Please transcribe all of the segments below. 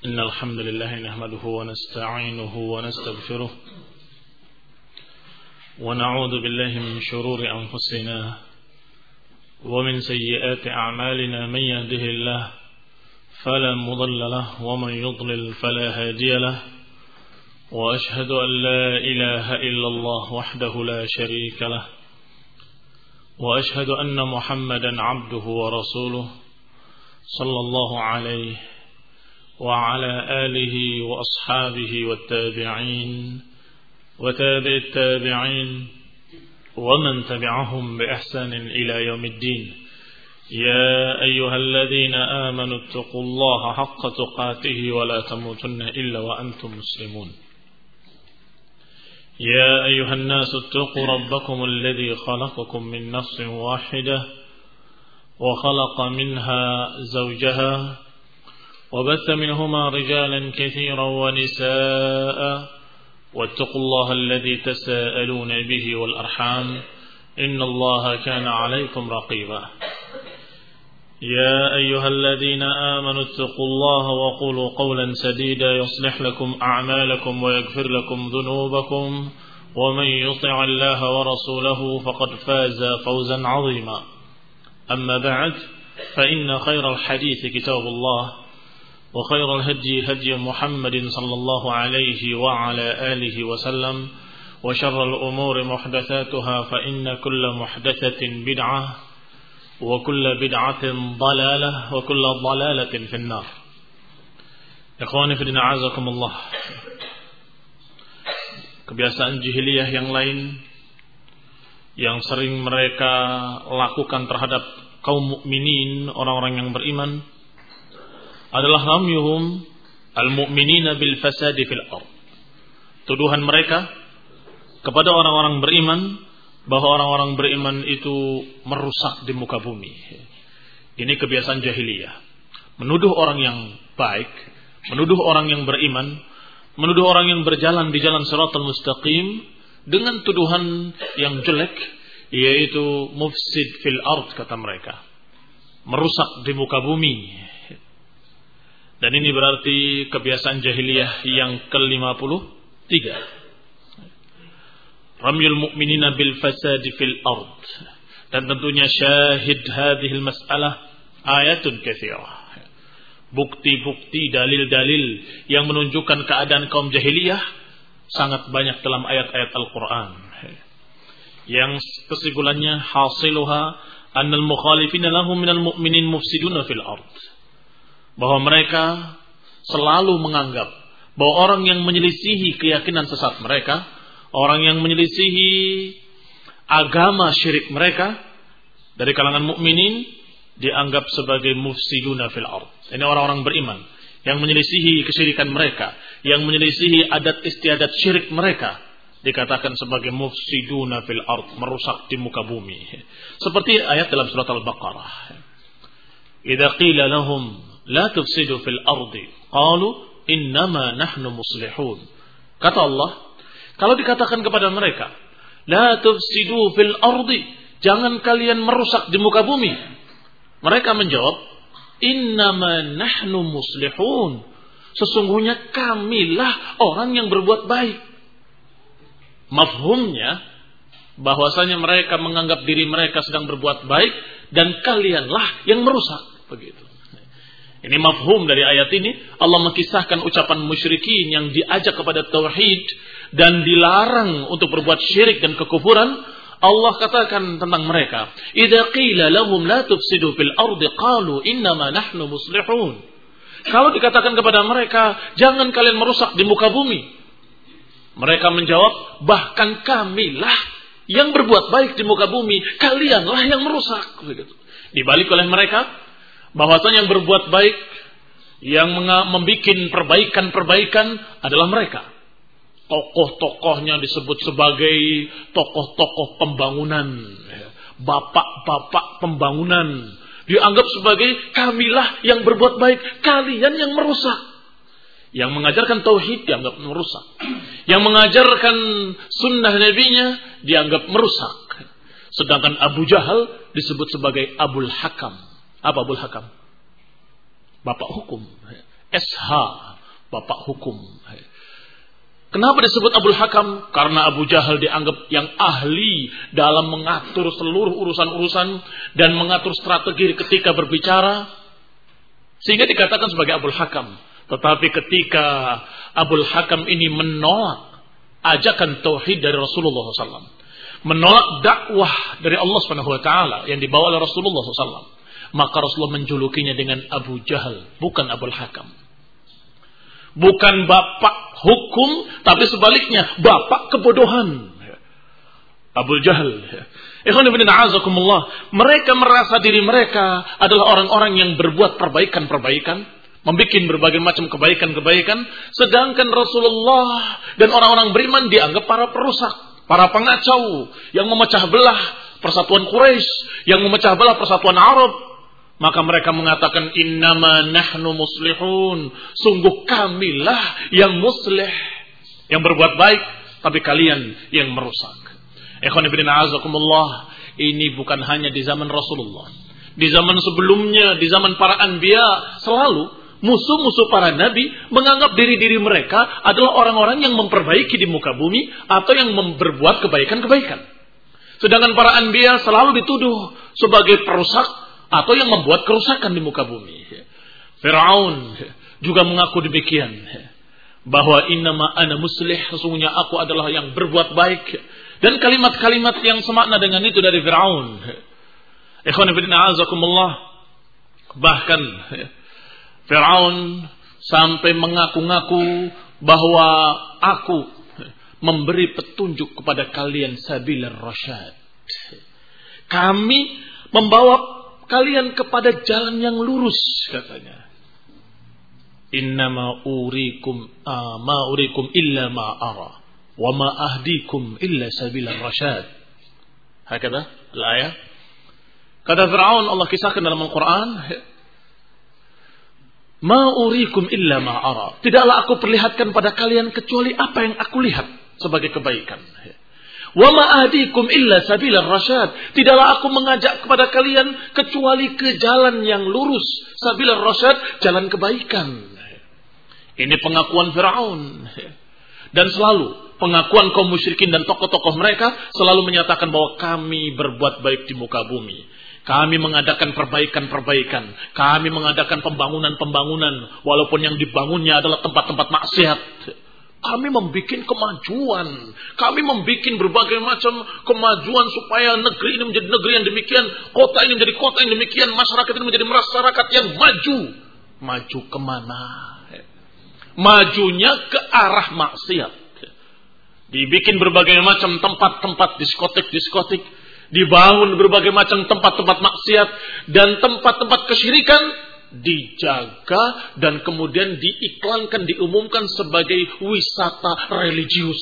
إن الحمد لله نحمده ونستعينه ونستغفره ونعوذ بالله من شرور أنفسنا ومن سيئات أعمالنا. من يهده الله فلا مضل له ومن يضلل فلا هادي له، وأشهد أن لا إله إلا الله وحده لا شريك له، وأشهد أن محمدا عبده ورسوله صلى الله عليه وعلى آله وأصحابه والتابعين وتابع التابعين ومن تبعهم بإحسان إلى يوم الدين. يا أيها الذين آمنوا اتقوا الله حق تقاته ولا تموتن إلا وأنتم مسلمون. يا أيها الناس اتقوا ربكم الذي خلقكم من نفس واحدة وخلق منها زوجها وبث منهما رجالا كثيرا ونساء، واتقوا الله الذي تساءلون به والأرحام إن الله كان عليكم رقيبا. يا أيها الذين آمنوا اتقوا الله وقولوا قولا سديدا يصلح لكم أعمالكم ويغفر لكم ذنوبكم، ومن يطع الله ورسوله فقد فاز فوزا عظيما. أما بعد، فإن خير الحديث كتاب الله، وخير الهدي هدي محمد صلى الله عليه وعلى آله وسلم، وشر الأمور محدثاتها فإن كل محدثة بدعة وكل بدعة ضلالة وكل ضلالة في النار. Ikhwani fi din a'azakumullah. Kebiasaan jahiliyah yang lain yang sering mereka lakukan terhadap kaum mukminin, orang-orang yang beriman, adalah ramyuhum al-mu'minina bil fasadi fil ard. Tuduhan mereka kepada orang-orang beriman bahwa orang-orang beriman itu merusak di muka bumi. Ini kebiasaan jahiliyah. Menuduh orang yang baik, menuduh orang yang beriman, menuduh orang yang berjalan di jalan shiratal mustaqim dengan tuduhan yang jelek, yaitu mufsid fil ard, kata mereka. Merusak di muka bumi. Dan ini berarti kebiasaan jahiliyah yang ke-53. Ramyul mu'minina bil fasadi fil ard. Dan tentunya syahid hadhil mas'alah ayatun katsirah. Bukti-bukti, dalil-dalil yang menunjukkan keadaan kaum jahiliyah sangat banyak dalam ayat-ayat Al-Quran. Yang kesimpulannya hasiluha annal mukhalifina lahum minal mu'minin mufsiduna fil ard. Bahwa mereka selalu menganggap bahwa orang yang menyelisihi keyakinan sesat mereka, orang yang menyelisihi agama syirik mereka dari kalangan mukminin, dianggap sebagai mufsiduna fil ard. Ini orang-orang beriman yang menyelisihi kesyirikan mereka, yang menyelisihi adat istiadat syirik mereka, dikatakan sebagai mufsiduna fil ard, merusak di muka bumi. Seperti ayat dalam surat Al-Baqarah. Idza qila lahum la tufsidu fil ardi qalu innama nahnu muslihun. Kata Allah, kalau dikatakan kepada mereka la tufsidu fil ardi, jangan kalian merusak di muka bumi, mereka menjawab innama nahnu muslihun, sesungguhnya kamilah orang yang berbuat baik. Mafhumnya bahwasanya mereka menganggap diri mereka sedang berbuat baik dan kalianlah yang merusak, begitu. Ini mafhum dari ayat ini. Allah mengisahkan ucapan musyrikin yang diajak kepada tauhid dan dilarang untuk berbuat syirik dan kekufuran. Allah katakan tentang mereka, idza qila lahum la tufsidu fil ardi qalu innama nahnu muslihun. Kalau dikatakan kepada mereka, jangan kalian merusak di muka bumi, mereka menjawab, bahkan kamilah yang berbuat baik di muka bumi, kalianlah yang merusak, begitu. Dibalik oleh mereka bahwasanya yang berbuat baik, yang membuat perbaikan-perbaikan adalah mereka. Tokoh-tokohnya disebut sebagai tokoh-tokoh pembangunan, bapak-bapak pembangunan, dianggap sebagai kamilah yang berbuat baik, kalian yang merusak. Yang mengajarkan tauhid dianggap merusak, yang mengajarkan sunnah nabinya dianggap merusak. Sedangkan Abu Jahal disebut sebagai Abul Hakam. Apa Abul Hakam? Bapak hukum. SH. bapak hukum. Kenapa disebut Abul Hakam? Karena Abu Jahal dianggap yang ahli dalam mengatur seluruh urusan-urusan dan mengatur strategi ketika berbicara, sehingga dikatakan sebagai Abul Hakam. Tetapi ketika Abul Hakam ini menolak ajakan tauhid dari Rasulullah SAW, menolak dakwah dari Allah SWT yang dibawa oleh Rasulullah SAW, maka Rasulullah menjulukinya dengan Abu Jahal, bukan Abul Hakam. Bukan bapak hukum, tapi sebaliknya bapak kebodohan. Abu Jahal. Ikhwan fillah a'azakumullah, mereka merasa diri mereka adalah orang-orang yang berbuat perbaikan-perbaikan, membuat berbagai macam kebaikan-kebaikan, sedangkan Rasulullah dan orang-orang beriman dianggap para perusak, para pengacau yang memecah belah persatuan Quraisy, yang memecah belah persatuan Arab. Maka mereka mengatakan innama nahnu muslihun, sungguh kamilah yang muslih, yang berbuat baik, tapi kalian yang merusak. Ikhwan fillah a'azakumullah, ini bukan hanya di zaman Rasulullah. Di zaman sebelumnya, di zaman para anbiya, selalu musuh-musuh para nabi menganggap diri-diri mereka adalah orang-orang yang memperbaiki di muka bumi atau yang berbuat kebaikan-kebaikan. Sedangkan para anbiya selalu dituduh sebagai perusak atau yang membuat kerusakan di muka bumi. Fir'aun juga mengaku demikian, bahwa innama ana muslih, sesungguhnya aku adalah yang berbuat baik. Dan kalimat-kalimat yang semakna dengan itu dari Fir'aun. Ikhwan fillah a'azakumullah, bahkan Fir'aun sampai mengaku-ngaku bahwa aku memberi petunjuk kepada kalian sabilar rasyad. Kami membawa kalian kepada jalan yang lurus, katanya. Innama urikum ma urikum illa ma ara wa ma ahdikum illa sabilar rasyad. Hakada al-ayat. Kata Fir'aun, Allah kisahkan dalam Al-Quran, ma urikum illa ma ara. Tidaklah aku perlihatkan pada kalian kecuali apa yang aku lihat sebagai kebaikan. Wa ma ahdikum illa sabilar rasyad. Tidaklah aku mengajak kepada kalian kecuali ke jalan yang lurus, sabilar rasyad, jalan kebaikan. Ini pengakuan Fir'aun. Dan selalu pengakuan kaum musyrikin dan tokoh-tokoh mereka selalu menyatakan bahwa kami berbuat baik di muka bumi. Kami mengadakan perbaikan-perbaikan. Kami mengadakan pembangunan-pembangunan walaupun yang dibangunnya adalah tempat-tempat maksiat. Kami membuat kemajuan. Kami membuat berbagai macam kemajuan supaya negeri ini menjadi negeri yang demikian, kota ini menjadi kota yang demikian, masyarakat ini menjadi masyarakat yang maju. Maju kemana? Majunya ke arah maksiat. Dibikin berbagai macam tempat-tempat diskotik-diskotik, dibangun berbagai macam tempat-tempat maksiat dan tempat-tempat kesyirikan, dijaga dan kemudian diiklankan, diumumkan sebagai wisata religius.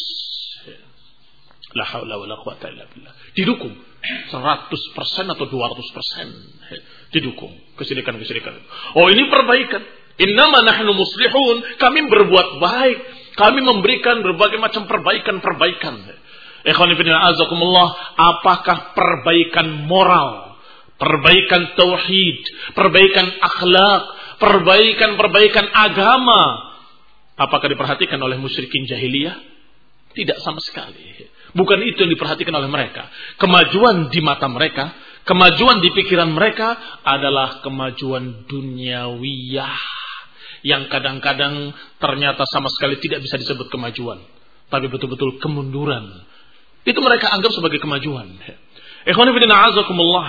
La haula wala quwata illa billah. Didukung 100% atau 200% didukung kesyirikan-kesyirikan. Oh, ini perbaikan. Innama nahnu muslihun, kami berbuat baik, kami memberikan berbagai macam perbaikan-perbaikan. Ikhwan fillah azakumullah, apakah perbaikan moral, perbaikan tauhid, perbaikan akhlak, perbaikan agama, apakah diperhatikan oleh musyrikin jahiliyah? Tidak sama sekali. Bukan itu yang diperhatikan oleh mereka. Kemajuan di mata mereka, kemajuan di pikiran mereka adalah kemajuan duniawiyah, yang kadang-kadang ternyata sama sekali tidak bisa disebut kemajuan, tapi betul-betul kemunduran. Itu mereka anggap sebagai kemajuan. Ikhwan fillah a'azakumullah,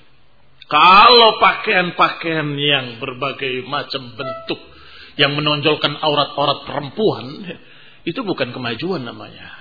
kalau pakaian-pakaian yang berbagai macam bentuk yang menonjolkan aurat-aurat perempuan, itu bukan kemajuan namanya.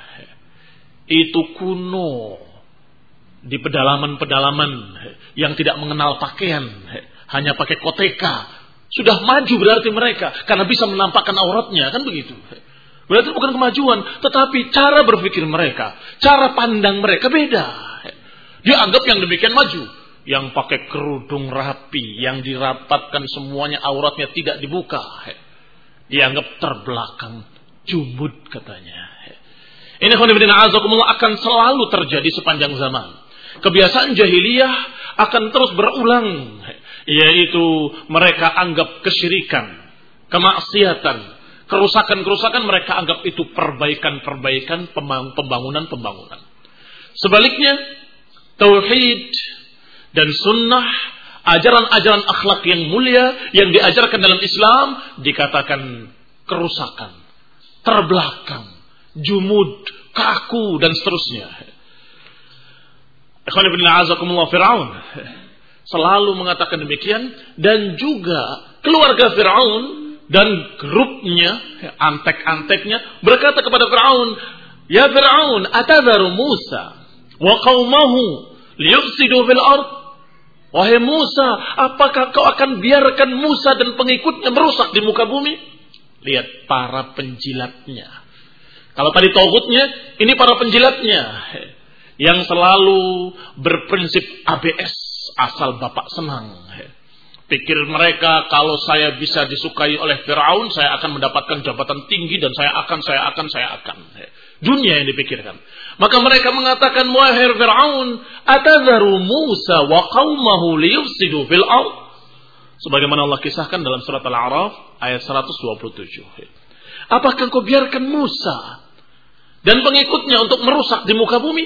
Itu kuno. Di pedalaman-pedalaman yang tidak mengenal pakaian, hanya pakai koteka, sudah maju berarti mereka, karena bisa menampakkan auratnya, kan begitu. Berarti bukan kemajuan, tetapi cara berpikir mereka, cara pandang mereka beda. Dianggap yang demikian maju, yang pakai kerudung rapi, yang dirapatkan semuanya auratnya tidak dibuka, dianggap terbelakang, jumud katanya. Ini akan selalu terjadi sepanjang zaman. Kebiasaan jahiliyah akan terus berulang, yaitu mereka anggap kesyirikan, kemaksiatan, Kerusakan-kerusakan mereka anggap itu perbaikan-perbaikan, pembangunan-pembangunan. Sebaliknya, tauhid dan sunnah, ajaran-ajaran akhlak yang mulia yang diajarkan dalam Islam dikatakan kerusakan, terbelakang, jumud, kaku dan seterusnya. Ikhwan ibn a'azakumullah, Fir'aun selalu mengatakan demikian, dan juga keluarga Fir'aun dan grupnya, antek-anteknya berkata kepada Fir'aun, "Ya Fir'aun, atadharu Musa wa qaumahu liyufsidu fil ard?" Wahai Musa, apakah kau akan biarkan Musa dan pengikutnya merusak di muka bumi? Lihat para penjilatnya. Kalau tadi tauhidnya, ini para penjilatnya yang selalu berprinsip ABS, asal bapak senang. Pikir mereka, kalau saya bisa disukai oleh Fir'aun, saya akan mendapatkan jabatan tinggi dan saya akan. Dunia yang dipikirkan. Maka mereka mengatakan, wahai Fir'aun, atadharu Musa wa qaumahu liyufsidu fil ard. Sebagaimana Allah kisahkan dalam surat Al-A'raf ayat 127. Apakah kau biarkan Musa dan pengikutnya untuk merusak di muka bumi?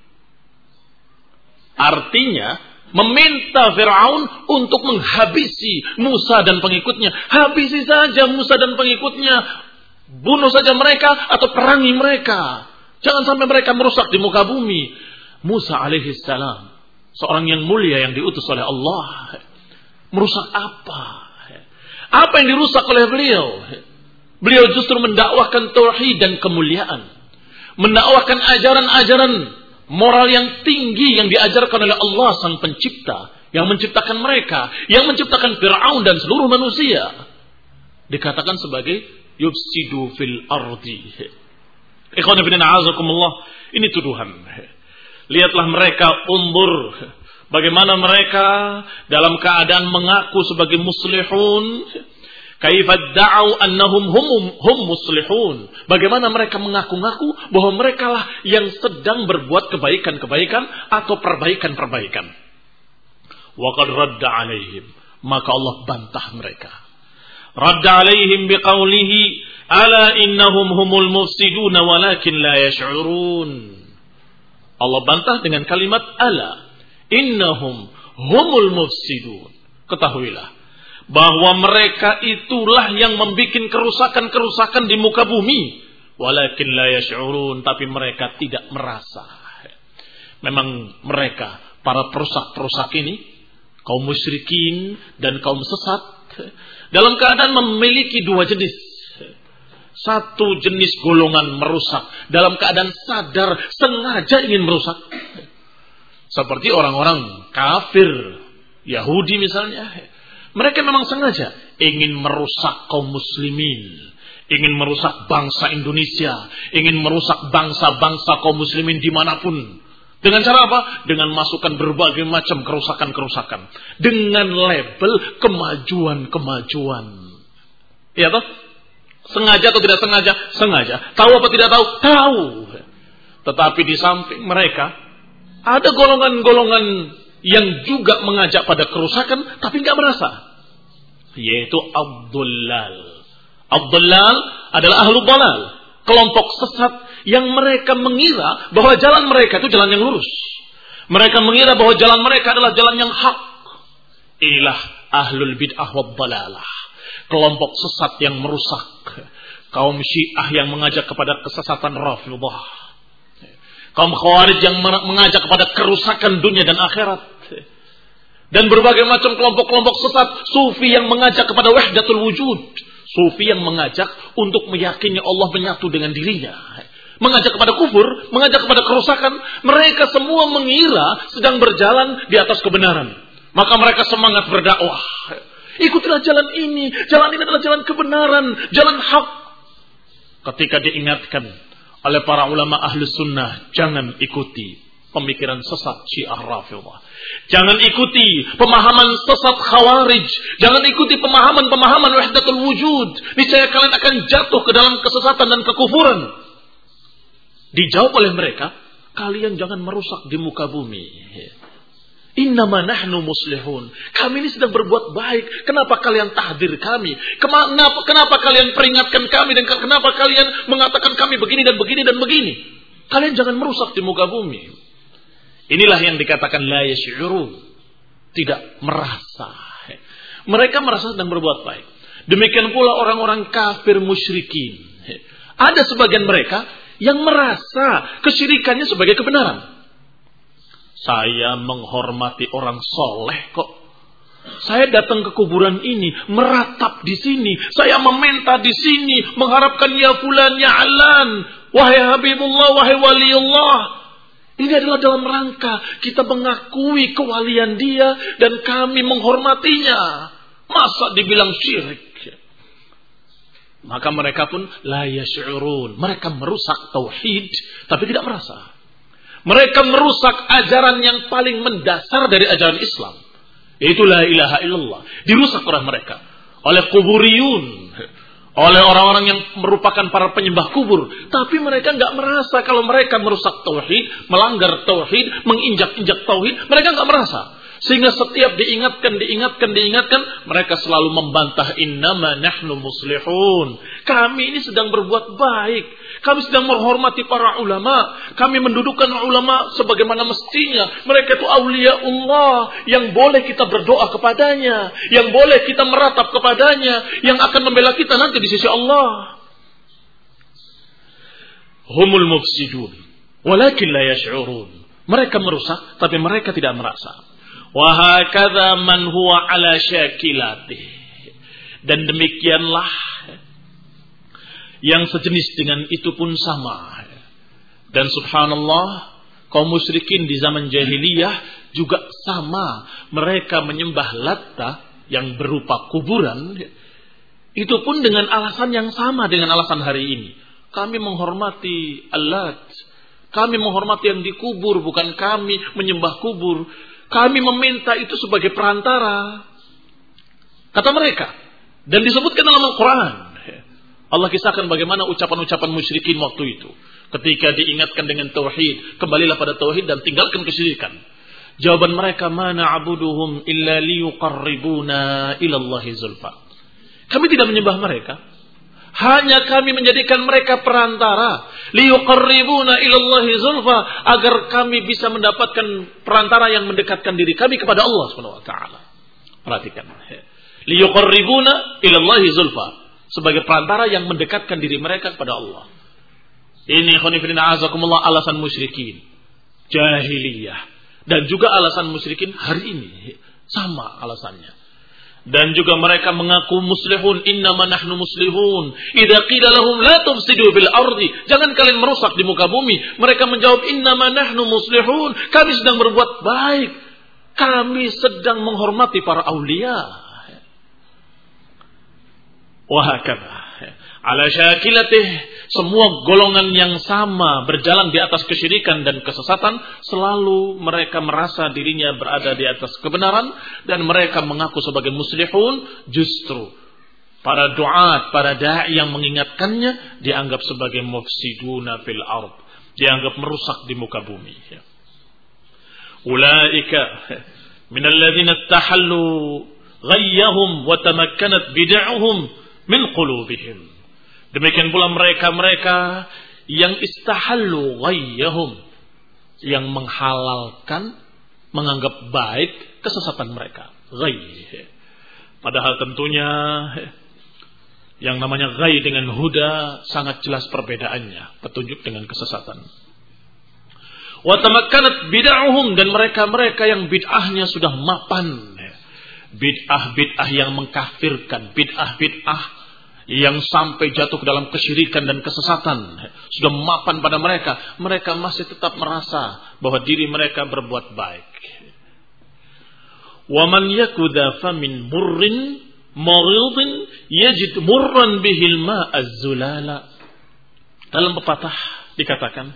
Artinya, meminta Fir'aun untuk menghabisi Musa dan pengikutnya. Habisi saja Musa dan pengikutnya. Bunuh saja mereka atau perangi mereka. Jangan sampai mereka merusak di muka bumi. Musa alaihissalam, seorang yang mulia yang diutus oleh Allah. Merusak apa? Apa yang dirusak oleh beliau? Beliau justru mendakwahkan tauhid dan kemuliaan. Mendakwahkan ajaran-ajaran moral yang tinggi yang diajarkan oleh Allah sang pencipta. Yang menciptakan mereka. Yang menciptakan Fir'aun dan seluruh manusia. Dikatakan sebagai yufsidu fil ardi. Ikhwan fillah a'azakumullah, ini tuduhan. Lihatlah mereka, undur bagaimana mereka dalam keadaan mengaku sebagai muslihun, kaifa da'u annahum hum muslihun. Bagaimana mereka mengaku-ngaku bahwa mereka lah yang sedang berbuat kebaikan-kebaikan atau perbaikan-perbaikan. Wa qad radda 'alaihim, maka Allah bantah mereka. Radda 'alaihim biqaulihi ala innahum humul mufsiduna walakin la yash'urun. Allah bantah dengan kalimat ala innahum humul mufsidun. Ketahuilah bahwa mereka itulah yang membuat kerusakan-kerusakan di muka bumi. Walakin la yash'urun, tapi mereka tidak merasa. Memang mereka, para perusak-perusak ini, kaum musyrikin dan kaum sesat, dalam keadaan memiliki dua jenis. Satu jenis golongan merusak dalam keadaan sadar, sengaja ingin merusak. Seperti orang-orang kafir, Yahudi misalnya. Mereka memang sengaja ingin merusak kaum muslimin. Ingin merusak bangsa Indonesia. Ingin merusak bangsa-bangsa kaum muslimin dimanapun. Dengan cara apa? Dengan masukkan berbagai macam kerusakan-kerusakan. Dengan label kemajuan-kemajuan. Ya toh? Sengaja atau tidak sengaja? Sengaja. Tahu apa tidak tahu? Tahu. Tetapi di samping mereka, ada golongan-golongan yang juga mengajak pada kerusakan, tapi nggak merasa. Yaitu Abdullal. Abdullal adalah ahlu dalal. Kelompok sesat yang mereka mengira bahwa jalan mereka itu jalan yang lurus. Mereka mengira bahwa jalan mereka adalah jalan yang hak. Inilah ahlul bid'ah wad dalalah. Kelompok sesat yang merusak. Kaum Syiah yang mengajak kepada kesesatan Rafidhah. Kaum Khawarij yang mengajak kepada kerusakan dunia dan akhirat. Dan berbagai macam kelompok-kelompok sesat. Sufi yang mengajak kepada wahdatul wujud. Sufi yang mengajak untuk meyakini Allah menyatu dengan dirinya. Mengajak kepada kufur, mengajak kepada kerusakan. Mereka semua mengira sedang berjalan di atas kebenaran. Maka mereka semangat berdakwah. Ikutilah jalan ini. Jalan ini adalah jalan kebenaran. Jalan hak. Ketika diingatkan oleh para ulama ahli sunnah, jangan ikuti pemikiran sesat Syiah Rafidhah. Jangan ikuti pemahaman sesat Khawarij. Jangan ikuti pemahaman-pemahaman wahdatul wujud. Niscaya kalian akan jatuh ke dalam kesesatan dan kekufuran. Dijawab oleh mereka, kalian jangan merusak di muka bumi. Innama nahnu muslihun. Kami ini sedang berbuat baik. Kenapa kalian tahdir kami? Kenapa kalian peringatkan kami? Dan kenapa kalian mengatakan kami begini dan begini dan begini? Kalian jangan merusak di muka bumi. Inilah yang dikatakan la yash'urun. Tidak merasa. Mereka merasa sedang berbuat baik. Demikian pula orang-orang kafir musyrikin. Ada sebagian mereka yang merasa kesyirikannya sebagai kebenaran. Saya menghormati orang soleh kok. Saya datang ke kuburan ini, meratap di sini. Saya meminta di sini, mengharapkan ya fulan, ya alan. Wahai Habibullah, wahai waliullah. Ini adalah dalam rangka kita mengakui kewalian dia dan kami menghormatinya. Masa dibilang syirik? Maka mereka pun la yash'urun. Mereka merusak tauhid tapi tidak merasa. Mereka merusak ajaran yang paling mendasar dari ajaran Islam, yaitu la ilaha illallah. Dirusak oleh mereka, oleh kuburiyun, oleh orang-orang yang merupakan para penyembah kubur. Tapi mereka nggak merasa kalau mereka merusak tauhid, melanggar tauhid, menginjak-injak tauhid. Mereka nggak merasa. Sehingga setiap diingatkan, mereka selalu membantah, innama nahnu muslihun. Kami ini sedang berbuat baik. Kami sedang menghormati para ulama. Kami mendudukkan ulama sebagaimana mestinya. Mereka itu awliya Allah yang boleh kita berdoa kepadanya, yang boleh kita meratap kepadanya, yang akan membela kita nanti di sisi Allah. Humul mufsidun walakin la yash'urun. Mereka merusak tapi mereka tidak merasa. Wa hakadha man huwa ala syakilatih. Dan demikianlah yang sejenis dengan itu pun sama. Dan subhanallah, kaum musyrikin di zaman jahiliyah juga sama. Mereka menyembah Latta yang berupa kuburan. Itu pun dengan alasan yang sama dengan alasan hari ini. Kami menghormati Al-Lat. Kami menghormati yang dikubur, bukan kami menyembah kubur. Kami meminta itu sebagai perantara. Kata mereka. Dan disebutkan dalam Al-Quran. Allah kisahkan bagaimana ucapan-ucapan musyrikin waktu itu. Ketika diingatkan dengan tauhid, kembalilah pada tauhid dan tinggalkan kesyirikan. Jawaban mereka, ma na'buduhum illa liyuqarribuna ilallahi zulfa. Kami tidak menyembah mereka. Hanya kami menjadikan mereka perantara. Liyuqarribuna ilallahi zulfa. Agar kami bisa mendapatkan perantara yang mendekatkan diri kami kepada Allah SWT. Perhatikan. Liyuqarribuna ilallahi zulfa. Sebagai perantara yang mendekatkan diri mereka kepada Allah. Ini khonifidina azakumullah alasan musyrikin jahiliyah. Dan juga alasan musyrikin hari ini. Sama alasannya. Dan juga mereka mengaku muslihun, innama nahnu muslihun. Idza qila lahum la tufsidu bil ardi, jangan kalian merusak di muka bumi. Mereka menjawab, innama nahnu muslihun, kami sedang berbuat baik. Kami sedang menghormati para aulia. Wa hakadha ala syakilatih, semua golongan yang sama berjalan di atas kesyirikan dan kesesatan, selalu mereka merasa dirinya berada di atas kebenaran dan mereka mengaku sebagai muslihun. Justru para duat, para da'i yang mengingatkannya dianggap sebagai mufsiduna fil ard, dianggap merusak di muka bumi. Ulaika minal ladzina tahallu ghayyahum wa tamakkanat bid'ahum min qulubihim. Demikian pula mereka-mereka yang istahallu ghayyahum, yang menghalalkan, menganggap baik kesesatan mereka. Ghayy. Padahal tentunya yang namanya ghayy dengan huda sangat jelas perbedaannya, petunjuk dengan kesesatan. Wa tamakkanat bid'ahum, dan mereka-mereka yang bid'ahnya sudah mapan. Bid'ah-bid'ah yang mengkafirkan, bid'ah-bid'ah yang sampai jatuh ke dalam kesyirikan dan kesesatan sudah mapan pada mereka. Mereka masih tetap merasa bahwa diri mereka berbuat baik. Wa man yakuda famin murrin maghidin yajid murran bihil ma'az zulala. Dalam pepatah dikatakan,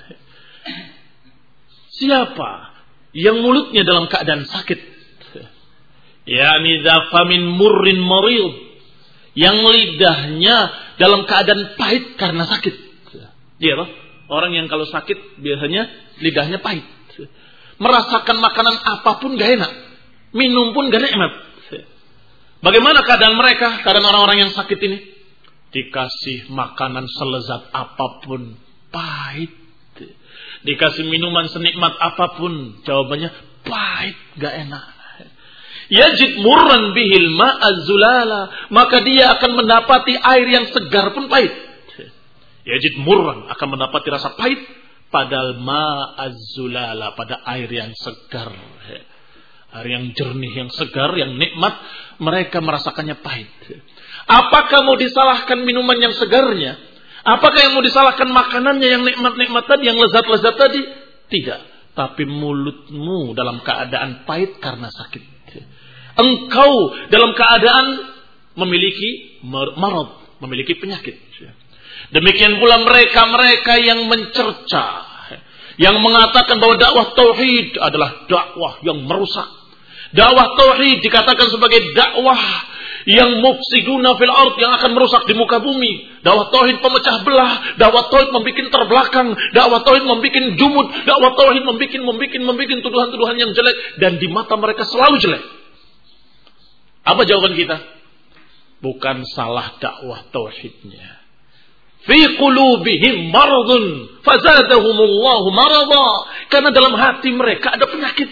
siapa yang mulutnya dalam keadaan sakit, yakni famin murrin marid, yang lidahnya dalam keadaan pahit karena sakit. Iya, orang yang kalau sakit biasanya lidahnya pahit. Merasakan makanan apapun gak enak. Minum pun gak nikmat. Bagaimana keadaan mereka? Keadaan orang-orang yang sakit ini? Dikasih makanan selezat apapun, pahit. Dikasih minuman senikmat apapun, jawabannya pahit, gak enak. Yajid murran bihil ma'azzulala, maka dia akan mendapati air yang segar pun pahit. Yajid murran, akan mendapati rasa pahit, padahal ma'azzulala, pada air yang segar. Air yang jernih, yang segar, yang nikmat, mereka merasakannya pahit. Apakah mau disalahkan minuman yang segarnya? Apakah yang mau disalahkan makanannya yang nikmat-nikmat tadi, yang lezat-lezat tadi? Tidak. Tapi mulutmu dalam keadaan pahit karena sakit. Engkau dalam keadaan memiliki marad, memiliki penyakit. Demikian pula mereka-mereka yang mencerca, yang mengatakan bahwa dakwah tauhid adalah dakwah yang merusak. Dakwah tauhid dikatakan sebagai dakwah yang mufsiduna fil ard, yang akan merusak di muka bumi. Dakwah tauhid pemecah belah, dakwah tauhid membikin terbelakang, dakwah tauhid membikin jumud, dakwah tauhid membikin tuduhan-tuduhan yang jelek, dan di mata mereka selalu jelek. Apa jawaban kita? Bukan salah dakwah tauhidnya. Fi qulubihim maradun fazadahumullahu marada, karena dalam hati mereka ada penyakit.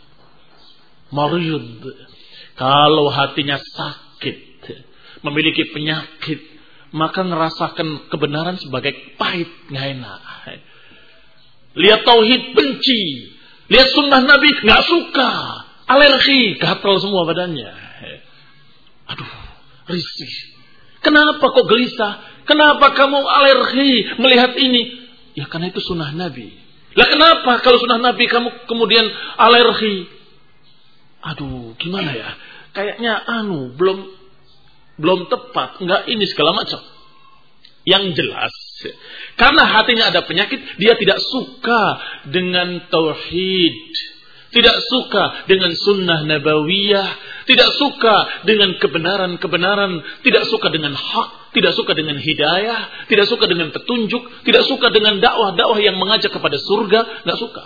Marid. Kalau hatinya sakit, memiliki penyakit, maka ngerasakan kebenaran sebagai pahit, nggak enak. Lihat tauhid benci, lihat sunnah Nabi nggak suka, alergi, gatal semua badannya. Aduh, risih. Kenapa kok gelisah? Kenapa kamu alergi melihat ini? Ya karena itu sunnah Nabi. Lah kenapa kalau sunnah Nabi kamu kemudian alergi? Aduh, gimana ya? Kayaknya belum tepat, enggak ini segala macam. Yang jelas, karena hatinya ada penyakit, dia tidak suka dengan tauhid, tidak suka dengan sunnah nabawiyah, tidak suka dengan kebenaran-kebenaran, tidak suka dengan hak, tidak suka dengan hidayah, tidak suka dengan petunjuk, tidak suka dengan dakwah-dakwah yang mengajak kepada surga, enggak suka.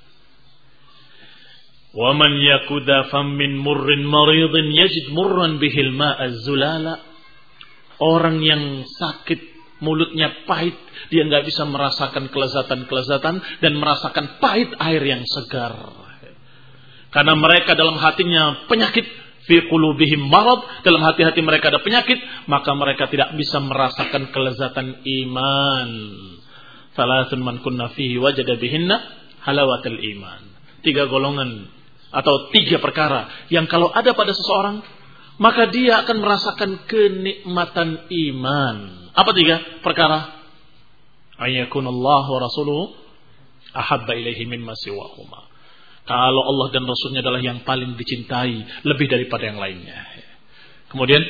Wa man yakuda min murrin maridin yajid murran bihil ma'azzulala. Orang yang sakit, mulutnya pahit, dia enggak bisa merasakan kelezatan-kelezatan dan merasakan pahit air yang segar. Karena mereka dalam hatinya penyakit, fi qulubihim marad, dalam hati-hati mereka ada penyakit, maka mereka tidak bisa merasakan kelezatan iman. Salasun man kunna fihi wajada bihinna halawatul iman. 3 golongan atau 3 perkara yang kalau ada pada seseorang, maka dia akan merasakan kenikmatan iman. Apa 3 perkara? Ayyakunallahu wa rasuluhu ahabba ilaihi mimma siwahuma. Kalau Allah dan Rasulnya adalah yang paling dicintai lebih daripada yang lainnya. Kemudian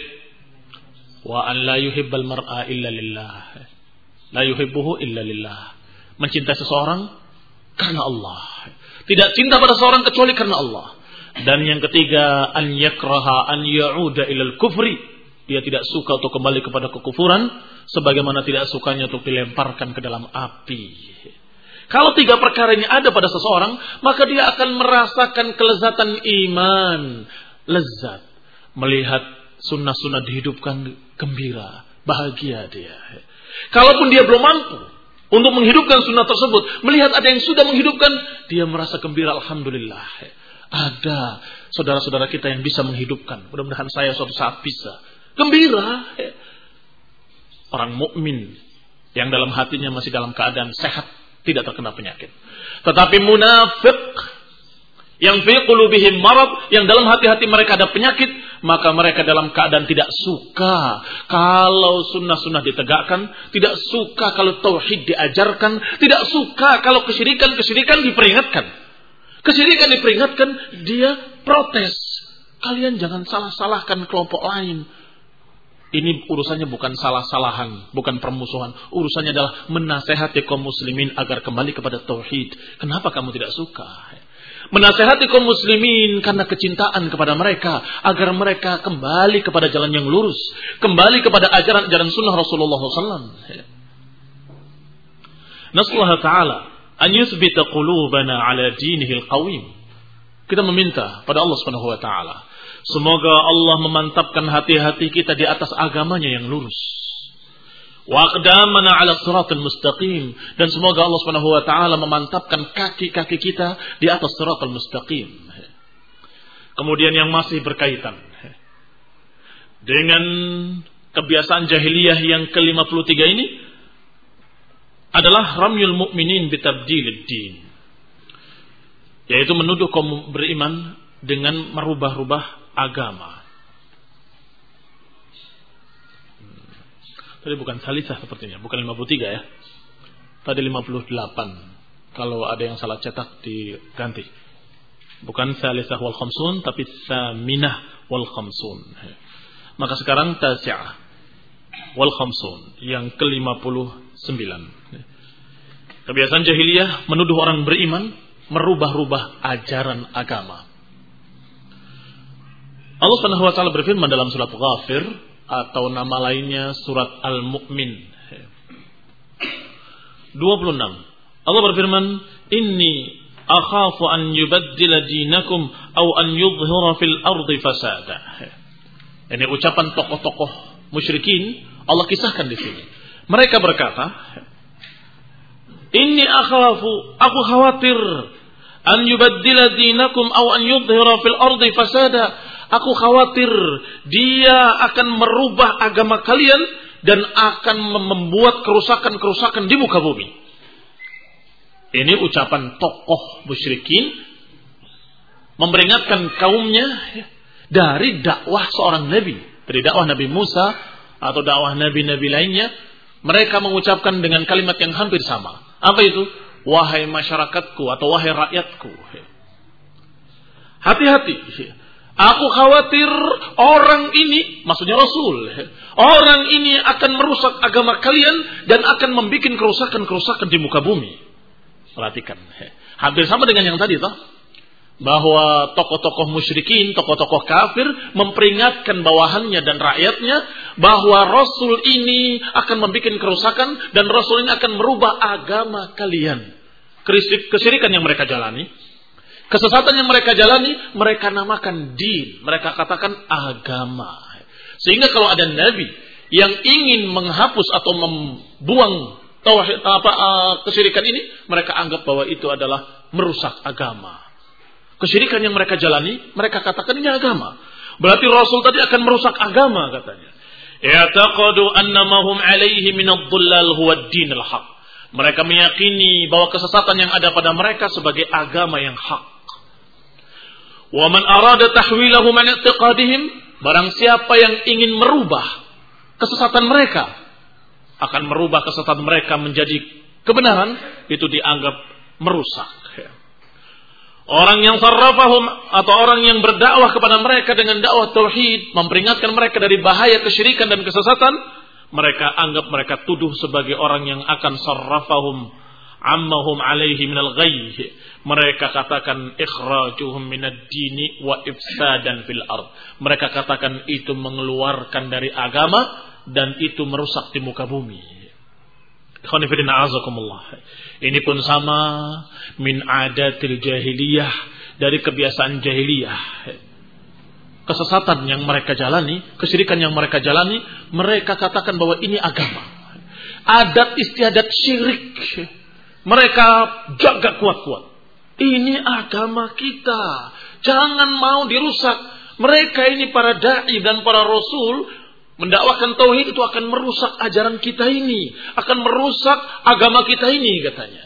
wa an la yuhibbal mar'a illa lillah. La yuhibbuhu illa lillah. Mencintai seseorang karena Allah. Tidak cinta pada seorang kecuali karena Allah. Dan yang ketiga, an yakraha an ya'uda ilal kufri. Dia tidak suka untuk kembali kepada kekufuran, sebagaimana tidak sukanya untuk dilemparkan ke dalam api. Kalau 3 perkara ini ada pada seseorang, maka dia akan merasakan kelezatan iman. Lezat. Melihat sunnah-sunnah dihidupkan, gembira, bahagia dia. Kalaupun dia belum mampu untuk menghidupkan sunnah tersebut, melihat ada yang sudah menghidupkan, dia merasa gembira, alhamdulillah. Ada saudara-saudara kita yang bisa menghidupkan. Mudah-mudahan saya suatu saat bisa. Gembira. Orang mukmin yang dalam hatinya masih dalam keadaan sehat, tidak terkena penyakit. Tetapi munafik yang fi qulubihim marad, yang dalam hati-hati mereka ada penyakit, maka mereka dalam keadaan tidak suka kalau sunnah-sunnah ditegakkan, tidak suka kalau tauhid diajarkan, tidak suka kalau kesyirikan diperingatkan. Kesyirikan diperingatkan, dia protes. Kalian jangan salah-salahkan kelompok lain. Ini urusannya bukan salah-salahan, bukan permusuhan. Urusannya adalah menasehati kaum muslimin agar kembali kepada tauhid. Kenapa kamu tidak suka? Menasehati kaum muslimin karena kecintaan kepada mereka, agar mereka kembali kepada jalan yang lurus, kembali kepada ajaran-ajaran sunnah Rasulullah SAW. Nasallahu ta'ala an yuthbita qulubana ala dinihil qawim. Kita meminta pada Allah Subhanahu wa taala, semoga Allah memantapkan hati-hati kita di atas agamanya yang lurus. Wa aqdamana ala siratal mustaqim, dan semoga Allah Subhanahu wa taala memantapkan kaki-kaki kita di atas siratal mustaqim. Kemudian yang masih berkaitan dengan kebiasaan jahiliyah yang ke-53 ini adalah ramyul mu'minin bitabdilid din, yaitu menuduh kaum beriman dengan merubah-rubah agama. Tadi bukan salisah sepertinya, bukan 53 ya. Tadi 58. Kalau ada yang salah cetak diganti. Bukan salisah wal khamsun, tapi saminah wal khamsun. Maka sekarang tasi'ah wal khamsun, yang ke-59. Kebiasaan jahiliyah menuduh orang beriman merubah-rubah ajaran agama. Allah Subhanahu wa taala berfirman dalam surat Ghafir, atau nama lainnya surat Al-Mu'min 26. Allah berfirman, "Inni akhafu an yubaddila dinakum aw an yudhhira fil ardi fasada." Ini ucapan tokoh-tokoh musyrikin Allah kisahkan di sini. Mereka berkata, "Inni akhafu, aku khawatir an yubaddila dinakum aw an yudhhira fil ardi fasada." Aku khawatir dia akan merubah agama kalian dan akan membuat kerusakan-kerusakan di muka bumi. Ini ucapan tokoh musyrikin memperingatkan kaumnya dari dakwah seorang nabi, dari dakwah Nabi Musa atau dakwah nabi-nabi lainnya. Mereka mengucapkan dengan kalimat yang hampir sama. Apa itu? Wahai masyarakatku atau wahai rakyatku, hati-hati. Aku khawatir orang ini, maksudnya Rasul, orang ini akan merusak agama kalian dan akan membuat kerusakan-kerusakan di muka bumi. Perhatikan, hampir sama dengan yang tadi, toh, bahwa tokoh-tokoh musyrikin, tokoh-tokoh kafir memperingatkan bawahannya dan rakyatnya bahwa Rasul ini akan membuat kerusakan dan Rasul ini akan merubah agama kalian. Kesyirikan yang mereka jalani, kesesatan yang mereka jalani, mereka namakan din, mereka katakan agama. Sehingga kalau ada nabi yang ingin menghapus atau membuang tauhid kesyirikan ini, mereka anggap bahwa itu adalah merusak agama. Kesyirikan yang mereka jalani, mereka katakan ini agama. Berarti Rasul tadi akan merusak agama, katanya. Ya'taqadu annamahum alaihi minadh-dhullal huwa ad-dinul haq. Mereka meyakini bahwa kesesatan yang ada pada mereka sebagai agama yang hak. Wa man arada tahwilahu man i'tiqadihim, barang siapa yang ingin merubah kesesatan mereka, akan merubah kesesatan mereka menjadi kebenaran, itu dianggap merusak. Orang yang sarrafahum, atau orang yang berdakwah kepada mereka dengan dakwah tauhid, memperingatkan mereka dari bahaya kesyirikan dan kesesatan, mereka anggap, mereka tuduh sebagai orang yang akan sarrafahum ammahum alaihi minal ghayy. Mereka katakan ikhrajuhum minad dini wa ifsadan fil ard. Mereka katakan itu mengeluarkan dari agama dan itu merusak di muka bumi. Khonifidina azakumullah. Ini pun sama min adatil jahiliyah, dari kebiasaan jahiliyah. Kesesatan yang mereka jalani, kesyirikan yang mereka jalani, mereka katakan bahwa ini agama. Adat istiadat syirik mereka jaga kuat-kuat. Ini agama kita, jangan mau dirusak. Mereka ini para da'i dan para rasul mendakwakan tauhid itu akan merusak ajaran kita ini, akan merusak agama kita ini, katanya.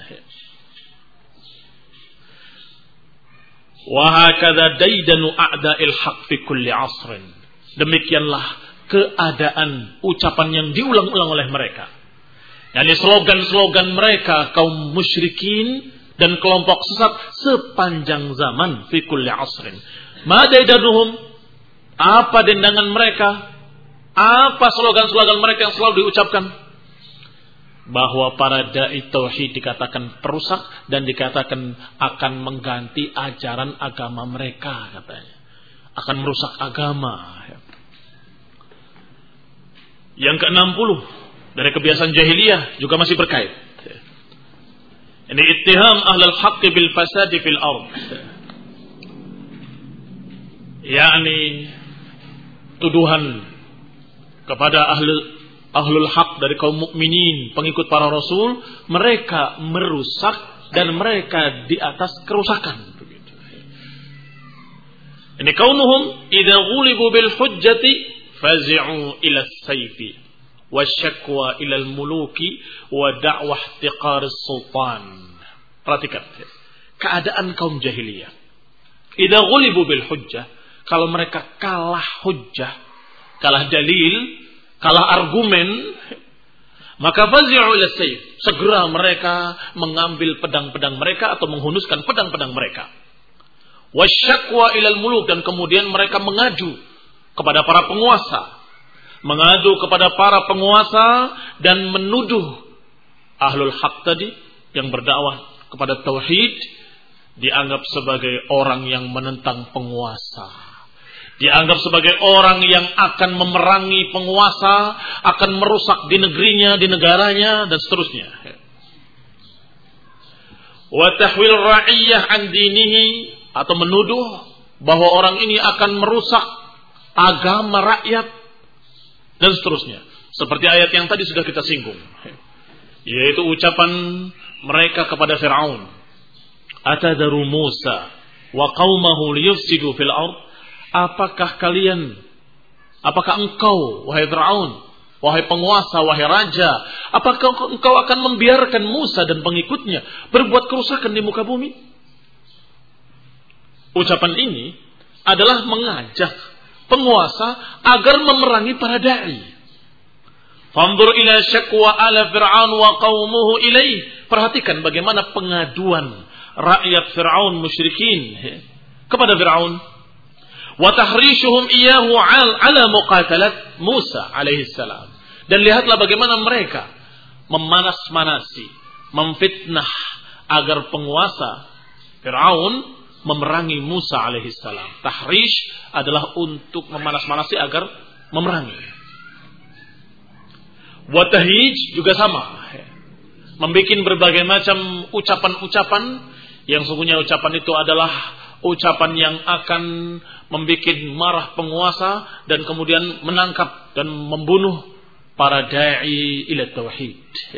Wa hakadha daidanu a'da'il haq fi kulli 'asrin. Demikianlah keadaan ucapan yang diulang-ulang oleh mereka. Yani slogan-slogan mereka kaum musyrikin dan kelompok sesat sepanjang zaman, fi kulli 'asrin. Ma daidanuhum, apa dendangan mereka? Apa slogan-slogan mereka yang selalu diucapkan? Bahwa para dai tauhid dikatakan perusak dan dikatakan akan mengganti ajaran agama mereka, katanya. Akan merusak agama. Yang ke-60 dari kebiasaan jahiliyah juga masih berkait. Ini ittiham ahlul haqq bil fasadi fil ard. yakni tuduhan kepada ahlul haq dari kaum mukminin, pengikut para rasul, mereka merusak dan mereka di atas kerusakan. Begitu. Ini kaunuhum idza ghulibu bil hujjati fazi'u ila as-sayfi wasyakwa ila al-muluki wa da'wah ihtiqar as-sultan. Perhatikan keadaan kaum jahiliyah. Idza ghulibu bil hujjah, kalau mereka kalah hujjah, kalah dalil, kalah argumen, maka fazi'u ila sayf, segera mereka mengambil pedang-pedang mereka atau menghunuskan pedang-pedang mereka. Wasyakwa ilal muluk, dan kemudian mereka mengadu kepada para penguasa, mengadu kepada para penguasa dan menuduh ahlul haq tadi yang berdakwah kepada tauhid dianggap sebagai orang yang menentang penguasa, dianggap sebagai orang yang akan memerangi penguasa, akan merusak di negerinya, di negaranya, dan seterusnya. Wa tahwil ra'iyah an dinihi, atau menuduh bahwa orang ini akan merusak agama rakyat, dan seterusnya. Seperti ayat yang tadi sudah kita singgung, yaitu ucapan mereka kepada Fir'aun, atadaru Musa wa qaumahu liyufsidu fil ard. Apakah engkau, wahai Fir'aun, wahai penguasa, wahai raja, apakah engkau akan membiarkan Musa dan pengikutnya berbuat kerusakan di muka bumi? Ucapan ini adalah mengajak penguasa agar memerangi para da'i. Fanzur ila syakwa ala Fir'aun wa qaumuhu ilaih. Perhatikan bagaimana pengaduan rakyat Fir'aun musyrikin kepada Fir'aun. Wa tahrishuhum iyyahu ala muqatalat Musa alaihi salam. Dan lihatlah bagaimana mereka memanas-manasi, memfitnah agar penguasa Fir'aun memerangi Musa alaihi salam. Tahrish adalah untuk memanas-manasi agar memerangi. Wa tahyij juga sama. Membikin berbagai macam ucapan-ucapan yang sungguhnya ucapan itu adalah ucapan yang akan membikin marah penguasa dan kemudian menangkap dan membunuh para da'i ila tauhid.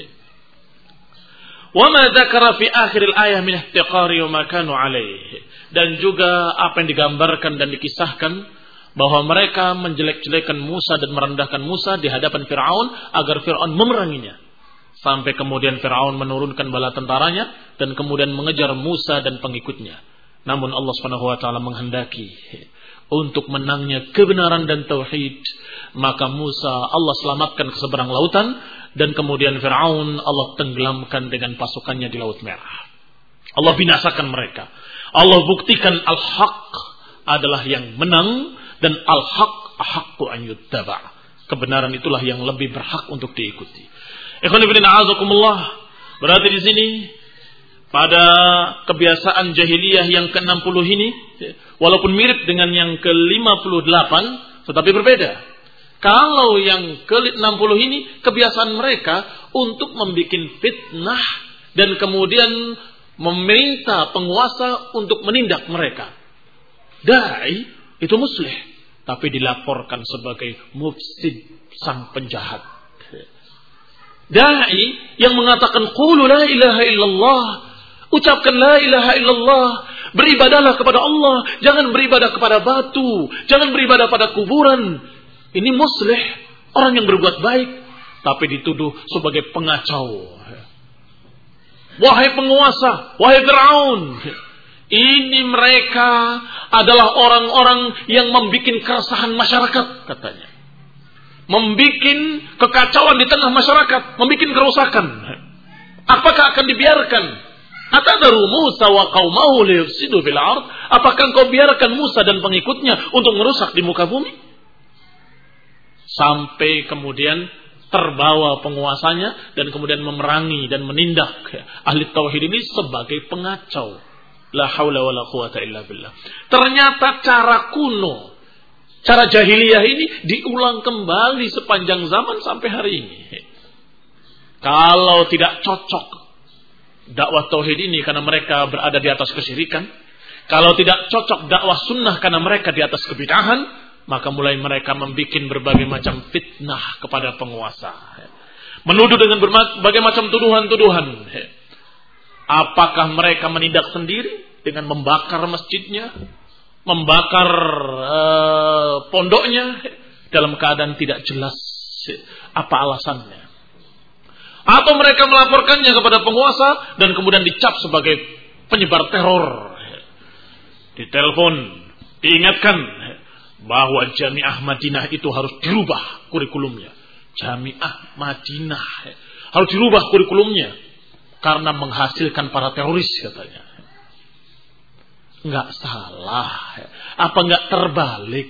Wa ma dzakara fi akhir al-ayah min ihtiqari wa ma kanu alaihi. Dan juga apa yang digambarkan dan dikisahkan bahwa mereka menjelek-jelekan Musa dan merendahkan Musa di hadapan Fir'aun agar Fir'aun memeranginya. Sampai kemudian Fir'aun menurunkan bala tentaranya dan kemudian mengejar Musa dan pengikutnya. Namun Allah Subhanahu wa taala menghendaki untuk menangnya kebenaran dan tauhid, maka Musa Allah selamatkan ke seberang lautan dan kemudian Fir'aun Allah tenggelamkan dengan pasukannya di Laut Merah. Allah binasakan mereka. Allah buktikan al-haq adalah yang menang dan al-haq ahaqqu an yuttaba'. Kebenaran itulah yang lebih berhak untuk diikuti. Ikhwan fillah a'azakumullah. Berarti di sini pada kebiasaan jahiliyah yang ke-60 ini, walaupun mirip dengan yang ke-58, tetapi berbeda. Kalau yang ke-60 ini, kebiasaan mereka untuk membuat fitnah dan kemudian meminta penguasa untuk menindak mereka. Da'i itu muslih, tapi dilaporkan sebagai mufsid, sang penjahat. Da'i yang mengatakan qulu la ilaha illallah, ucapkan la ilaha illallah, beribadahlah kepada Allah, jangan beribadah kepada batu, jangan beribadah pada kuburan. Ini muslih, orang yang berbuat baik, tapi dituduh sebagai pengacau. Wahai penguasa, wahai Fir'aun, ini mereka adalah orang-orang yang membuat keresahan masyarakat, katanya. Membuat kekacauan di tengah masyarakat, membuat kerusakan. Apakah akan dibiarkan? Atadaru Musa wa qaumahu liyufsidu fil ard? Apakah engkau biarkan Musa dan pengikutnya untuk merusak di muka bumi? Sampai kemudian terbawa penguasanya dan kemudian memerangi dan menindak ahli tauhid ini sebagai pengacau. La haula wala quwata illa billah. Ternyata cara kuno, cara jahiliyah ini diulang kembali sepanjang zaman sampai hari ini. Kalau tidak cocok dakwah tauhid ini karena mereka berada di atas kesyirikan. Kalau tidak cocok dakwah sunnah karena mereka di atas kebid'ahan, maka mulai mereka membuat berbagai macam fitnah kepada penguasa. Menuduh dengan berbagai macam tuduhan-tuduhan. Apakah mereka menindak sendiri dengan membakar masjidnya, membakar pondoknya dalam keadaan tidak jelas apa alasannya? Atau mereka melaporkannya kepada penguasa dan kemudian dicap sebagai penyebar teror. Ditelepon, diingatkan bahwa Jami'ah Madinah itu harus dirubah kurikulumnya. Jami'ah Madinah harus dirubah kurikulumnya karena menghasilkan para teroris katanya. Enggak salah. Apa enggak terbalik?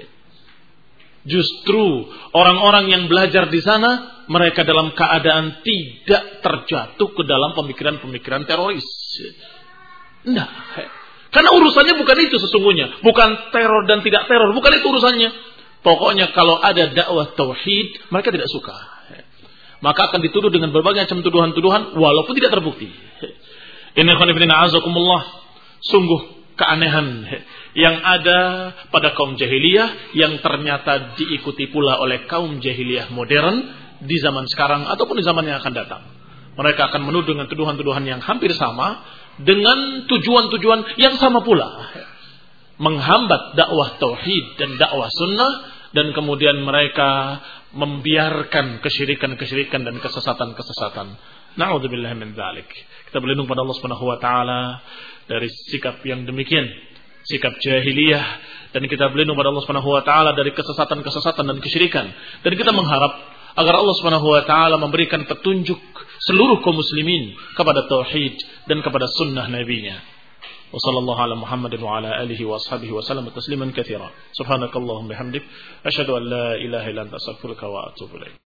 Justru orang-orang yang belajar di sana, mereka dalam keadaan tidak terjatuh ke dalam pemikiran-pemikiran teroris. Enggak. Karena urusannya bukan itu sesungguhnya. Bukan teror dan tidak teror. Bukan itu urusannya. Pokoknya kalau ada dakwah tauhid, mereka tidak suka. Maka akan dituduh dengan berbagai macam tuduhan-tuduhan walaupun tidak terbukti. Inna khonifidina azakumullah. Sungguh keanehan yang ada pada kaum jahiliyah yang ternyata diikuti pula oleh kaum jahiliyah modern di zaman sekarang ataupun di zaman yang akan datang. Mereka akan menuduh dengan tuduhan-tuduhan yang hampir sama dengan tujuan-tujuan yang sama pula. Menghambat dakwah tauhid dan dakwah sunnah, dan kemudian mereka membiarkan kesyirikan-kesyirikan dan kesesatan-kesesatan. Na'udzubillah min dzalik. Kita berlindung pada Allah Subhanahu wa taala dari sikap yang demikian, sikap jahiliyah, dan kita berlindung pada Allah Subhanahu wa taala dari kesesatan-kesesatan dan kesyirikan. Dan kita mengharap agar Allah Subhanahu wa taala memberikan petunjuk seluruh kaum muslimin kepada tauhid dan kepada sunnah nabinya. Wa sallallahu ala Muhammadin wa ala alihi wa ashabihi wa sallam tasliman katsira. Subhanakallahumma bihamdik asyhadu an la ilaha illa anta astaghfiruka wa atubu ilaik.